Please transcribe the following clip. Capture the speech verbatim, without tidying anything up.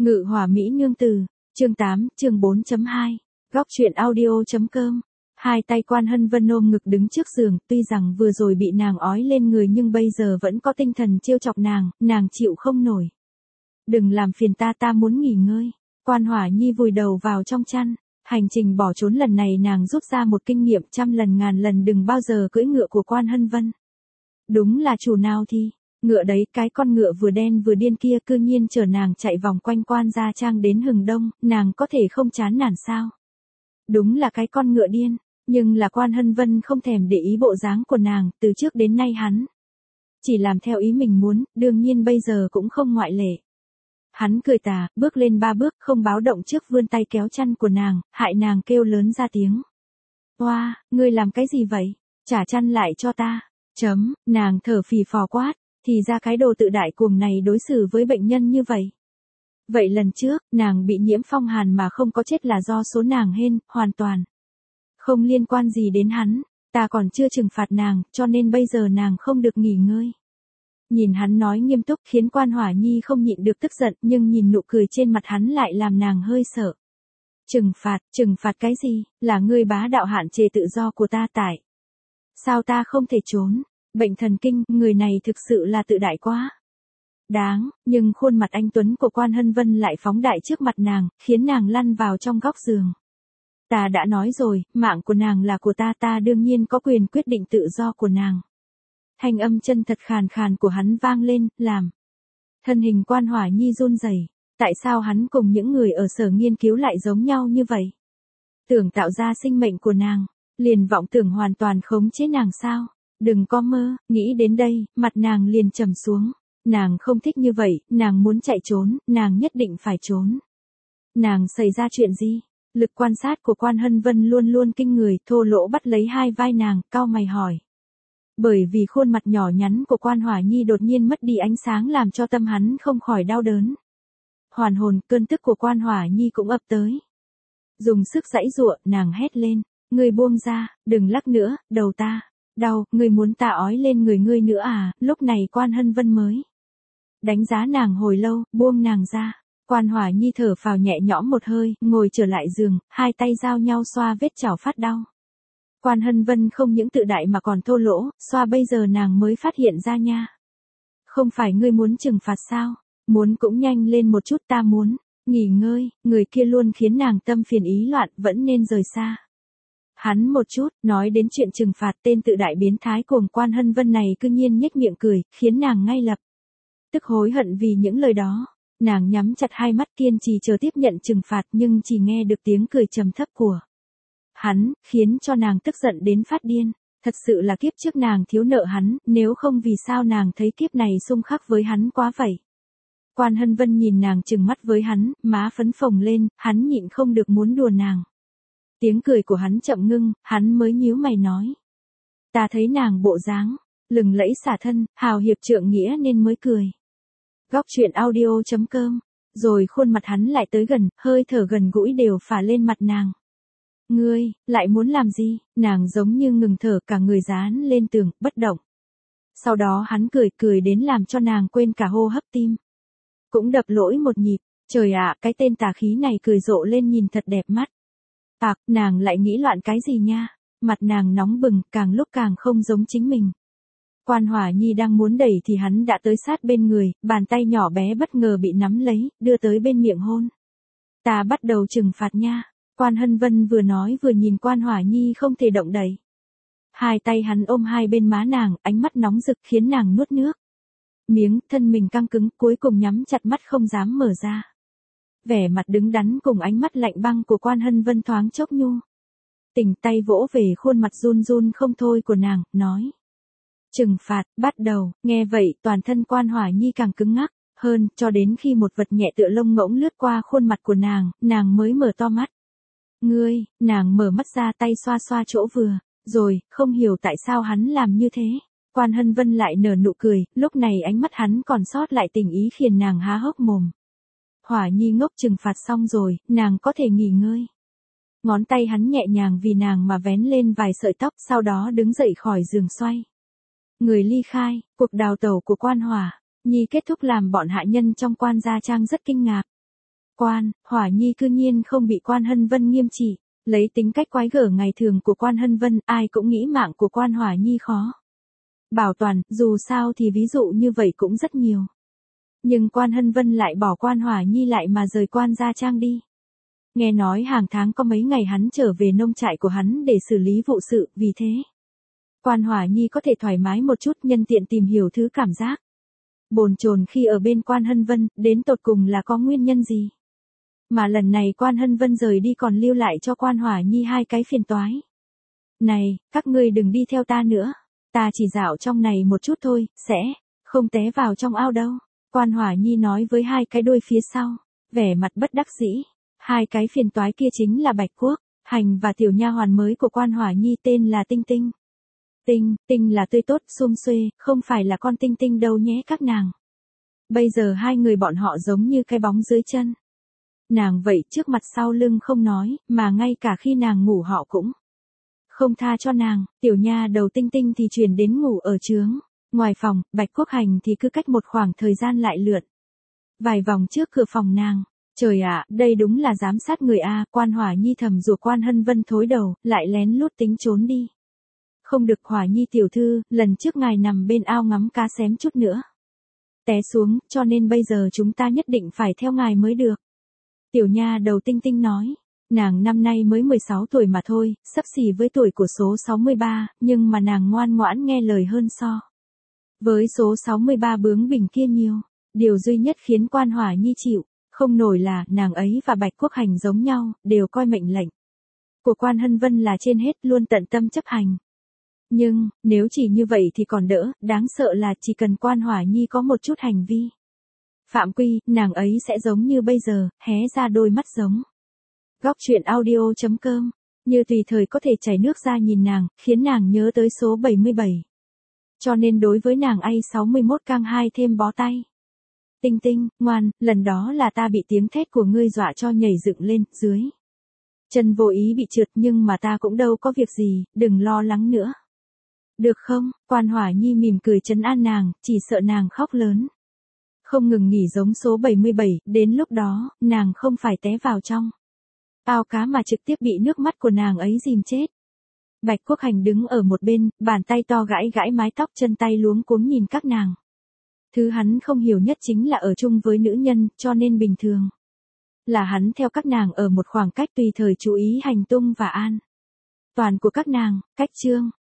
Ngự hỏa mỹ nương tử, chương tám, chương bốn chấm hai, góc truyện audio.com. Hai tay Quan Hân Vân ôm ngực đứng trước giường, tuy rằng vừa rồi bị nàng ói lên người nhưng bây giờ vẫn có tinh thần trêu chọc nàng, nàng chịu không nổi. Đừng làm phiền ta, ta muốn nghỉ ngơi. Quan Hỏa Nhi vùi đầu vào trong chăn, hành trình bỏ trốn lần này nàng rút ra một kinh nghiệm trăm lần ngàn lần đừng bao giờ cưỡi ngựa của Quan Hân Vân. Đúng là chủ nào thì, ngựa đấy, cái con ngựa vừa đen vừa điên kia cư nhiên chở nàng chạy vòng quanh Quan gia trang đến hừng đông, nàng có thể không chán nản sao? Đúng là cái con ngựa điên, nhưng là Quan Hân Vân không thèm để ý bộ dáng của nàng, từ trước đến nay hắn chỉ làm theo ý mình muốn, đương nhiên bây giờ cũng không ngoại lệ. Hắn cười tà, bước lên ba bước không báo động trước vươn tay kéo chăn của nàng, hại nàng kêu lớn ra tiếng. Oa, wow, ngươi làm cái gì vậy? Trả chăn lại cho ta. Chấm, nàng thở phì phò quát, thì ra cái đồ tự đại cuồng này đối xử với bệnh nhân như vậy. Vậy lần trước, nàng bị nhiễm phong hàn mà không có chết là do số nàng hên, hoàn toàn không liên quan gì đến hắn, ta còn chưa trừng phạt nàng, cho nên bây giờ nàng không được nghỉ ngơi. Nhìn hắn nói nghiêm túc khiến Quan Hỏa Nhi không nhịn được tức giận, nhưng nhìn nụ cười trên mặt hắn lại làm nàng hơi sợ. Trừng phạt, trừng phạt cái gì, là ngươi bá đạo hạn chế tự do của ta tại. Sao ta không thể trốn, bệnh thần kinh, người này thực sự là tự đại quá. Đáng, nhưng khuôn mặt anh tuấn của Quan Hân Vân lại phóng đại trước mặt nàng, khiến nàng lăn vào trong góc giường. Ta đã nói rồi, mạng của nàng là của ta, ta đương nhiên có quyền quyết định tự do của nàng. Thanh âm chân thật khàn khàn của hắn vang lên, làm thân hình Quan Hỏa Nhi run rẩy. Tại sao hắn cùng những người ở sở nghiên cứu lại giống nhau như vậy? Tưởng tạo ra sinh mệnh của nàng, liền vọng tưởng hoàn toàn khống chế nàng sao? Đừng có mơ, nghĩ đến đây, mặt nàng liền trầm xuống. Nàng không thích như vậy, nàng muốn chạy trốn, nàng nhất định phải trốn. Nàng xảy ra chuyện gì? Lực quan sát của Quan Hân Vân luôn luôn kinh người, thô lỗ bắt lấy hai vai nàng, cau mày hỏi. Bởi vì khuôn mặt nhỏ nhắn của Quan Hỏa Nhi đột nhiên mất đi ánh sáng làm cho tâm hắn không khỏi đau đớn. Hoàn hồn, cơn tức của Quan Hỏa Nhi cũng ập tới. Dùng sức giãy giụa, nàng hét lên, ngươi buông ra, đừng lắc nữa, đầu ta đau, ngươi muốn ta ói lên người ngươi nữa à? Lúc này Quan Hân Vân mới đánh giá nàng hồi lâu, buông nàng ra. Quan Hỏa Nhi thở phào nhẹ nhõm một hơi, ngồi trở lại giường, hai tay giao nhau xoa vết chảo phát đau. Quan Hân Vân không những tự đại mà còn thô lỗ, xoa bây giờ nàng mới phát hiện ra nha. Không phải ngươi muốn trừng phạt sao? Muốn cũng nhanh lên một chút, ta muốn nghỉ ngơi, người kia luôn khiến nàng tâm phiền ý loạn, vẫn nên rời xa hắn một chút. Nói đến chuyện trừng phạt, tên tự đại biến thái cuồng Quan Hân Vân này cư nhiên nhếch miệng cười, khiến nàng ngay lập tức hối hận vì những lời đó. Nàng nhắm chặt hai mắt kiên trì chờ tiếp nhận trừng phạt, nhưng chỉ nghe được tiếng cười trầm thấp của hắn, khiến cho nàng tức giận đến phát điên. Thật sự là kiếp trước nàng thiếu nợ hắn, nếu không vì sao nàng thấy kiếp này xung khắc với hắn quá vậy. Quan Hân Vân nhìn nàng trừng mắt với hắn, má phấn phồng lên, hắn nhịn không được muốn đùa nàng. Tiếng cười của hắn chậm ngưng, hắn mới nhíu mày nói. Ta thấy nàng bộ dáng lừng lẫy xả thân, hào hiệp trượng nghĩa nên mới cười. Góc truyện audio.com. Rồi khuôn mặt hắn lại tới gần, hơi thở gần gũi đều phả lên mặt nàng. Ngươi, lại muốn làm gì? Nàng giống như ngừng thở, cả người dán lên tường, bất động. Sau đó hắn cười cười đến làm cho nàng quên cả hô hấp tim. Cũng đập lỗi một nhịp. Trời ạ, cái tên tà khí này cười rộ lên nhìn thật đẹp mắt. Tạc, nàng lại nghĩ loạn cái gì nha? Mặt nàng nóng bừng, càng lúc càng không giống chính mình. Quan Hỏa Nhi đang muốn đẩy thì hắn đã tới sát bên người, bàn tay nhỏ bé bất ngờ bị nắm lấy, đưa tới bên miệng hôn. Ta bắt đầu trừng phạt nha. Quan Hân Vân vừa nói vừa nhìn Quan Hỏa Nhi không thể động đậy. Hai tay hắn ôm hai bên má nàng, ánh mắt nóng rực khiến nàng nuốt nước miếng, thân mình căng cứng, cuối cùng nhắm chặt mắt không dám mở ra. Vẻ mặt đứng đắn cùng ánh mắt lạnh băng của Quan Hân Vân thoáng chốc nhu tình, tay vỗ về khuôn mặt run run không thôi của nàng, nói. Trừng phạt, bắt đầu. Nghe vậy, toàn thân Quan Hỏa Nhi càng cứng ngắc hơn, cho đến khi một vật nhẹ tựa lông ngỗng lướt qua khuôn mặt của nàng, nàng mới mở to mắt. Ngươi, nàng mở mắt ra, tay xoa xoa chỗ vừa rồi, không hiểu tại sao hắn làm như thế. Quan Hân Vân lại nở nụ cười, lúc này ánh mắt hắn còn sót lại tình ý khiến nàng há hốc mồm. Hỏa Nhi ngốc, trừng phạt xong rồi, nàng có thể nghỉ ngơi. Ngón tay hắn nhẹ nhàng vì nàng mà vén lên vài sợi tóc, sau đó đứng dậy khỏi giường xoay người ly khai. Cuộc đào tẩu của Quan Hỏa Nhi kết thúc làm bọn hạ nhân trong Quan gia trang rất kinh ngạc. Quan, Hỏa Nhi cư nhiên không bị Quan Hân Vân nghiêm trị, lấy tính cách quái gở ngày thường của Quan Hân Vân, ai cũng nghĩ mạng của Quan Hỏa Nhi khó bảo toàn, dù sao thì ví dụ như vậy cũng rất nhiều. Nhưng Quan Hân Vân lại bỏ Quan Hỏa Nhi lại mà rời Quan Gia Trang đi. Nghe nói hàng tháng có mấy ngày hắn trở về nông trại của hắn để xử lý vụ sự, vì thế Quan Hỏa Nhi có thể thoải mái một chút, nhân tiện tìm hiểu thứ cảm giác bồn chồn khi ở bên Quan Hân Vân, đến tột cùng là có nguyên nhân gì. Mà lần này Quan Hân Vân rời đi còn lưu lại cho Quan Hỏa Nhi hai cái phiền toái. Này, các ngươi đừng đi theo ta nữa. Ta chỉ dạo trong này một chút thôi, sẽ không té vào trong ao đâu. Quan Hỏa Nhi nói với hai cái đuôi phía sau, vẻ mặt bất đắc dĩ. Hai cái phiền toái kia chính là Bạch Quốc Hành và tiểu nha hoàn mới của Quan Hỏa Nhi tên là Tinh Tinh. Tinh, Tinh là tươi tốt, xum xuê, không phải là con Tinh Tinh đâu nhé các nàng. Bây giờ hai người bọn họ giống như cái bóng dưới chân. Nàng vậy trước mặt sau lưng không nói, mà ngay cả khi nàng ngủ họ cũng không tha cho nàng. Tiểu nha đầu Tinh Tinh thì chuyển đến ngủ ở trướng ngoài phòng, Bạch Quốc Hành thì cứ cách một khoảng thời gian lại lượn vài vòng trước cửa phòng nàng. Trời ạ, đây đúng là giám sát người a. Quan Hỏa Nhi thầm rủa Quan Hân Vân thối đầu, lại lén lút tính trốn đi. Không được Hỏa Nhi tiểu thư, lần trước ngài nằm bên ao ngắm cá xém chút nữa té xuống, cho nên bây giờ chúng ta nhất định phải theo ngài mới được. Tiểu nha đầu Tinh Tinh nói, nàng năm nay mới mười sáu tuổi mà thôi, xấp xỉ với tuổi của số sáu mươi ba, nhưng mà nàng ngoan ngoãn nghe lời hơn so với số sáu mươi ba bướng bỉnh kia nhiều. Điều duy nhất khiến Quan Hỏa Nhi chịu không nổi là nàng ấy và Bạch Quốc Hành giống nhau, đều coi mệnh lệnh của Quan Hân Vân là trên hết, luôn tận tâm chấp hành. Nhưng, nếu chỉ như vậy thì còn đỡ, đáng sợ là chỉ cần Quan Hỏa Nhi có một chút hành vi phạm quy, nàng ấy sẽ giống như bây giờ, hé ra đôi mắt giống. Góc truyện audio chấm com, như tùy thời có thể chảy nước ra nhìn nàng, khiến nàng nhớ tới số bảy mươi bảy. Cho nên đối với nàng A sáu mươi mốt cang hai thêm bó tay. Tinh Tinh, ngoan, lần đó là ta bị tiếng thét của ngươi dọa cho nhảy dựng lên, dưới chân vô ý bị trượt, nhưng mà ta cũng đâu có việc gì, đừng lo lắng nữa. Được không? Quan Hỏa Nhi mỉm cười trấn an nàng, chỉ sợ nàng khóc lớn không ngừng nghỉ giống số bảy mươi bảy, đến lúc đó, nàng không phải té vào trong ao cá mà trực tiếp bị nước mắt của nàng ấy dìm chết. Bạch Quốc Hành đứng ở một bên, bàn tay to gãi gãi mái tóc, chân tay luống cuống nhìn các nàng. Thứ hắn không hiểu nhất chính là ở chung với nữ nhân, cho nên bình thường là hắn theo các nàng ở một khoảng cách tùy thời chú ý hành tung và an toàn của các nàng. Cách chương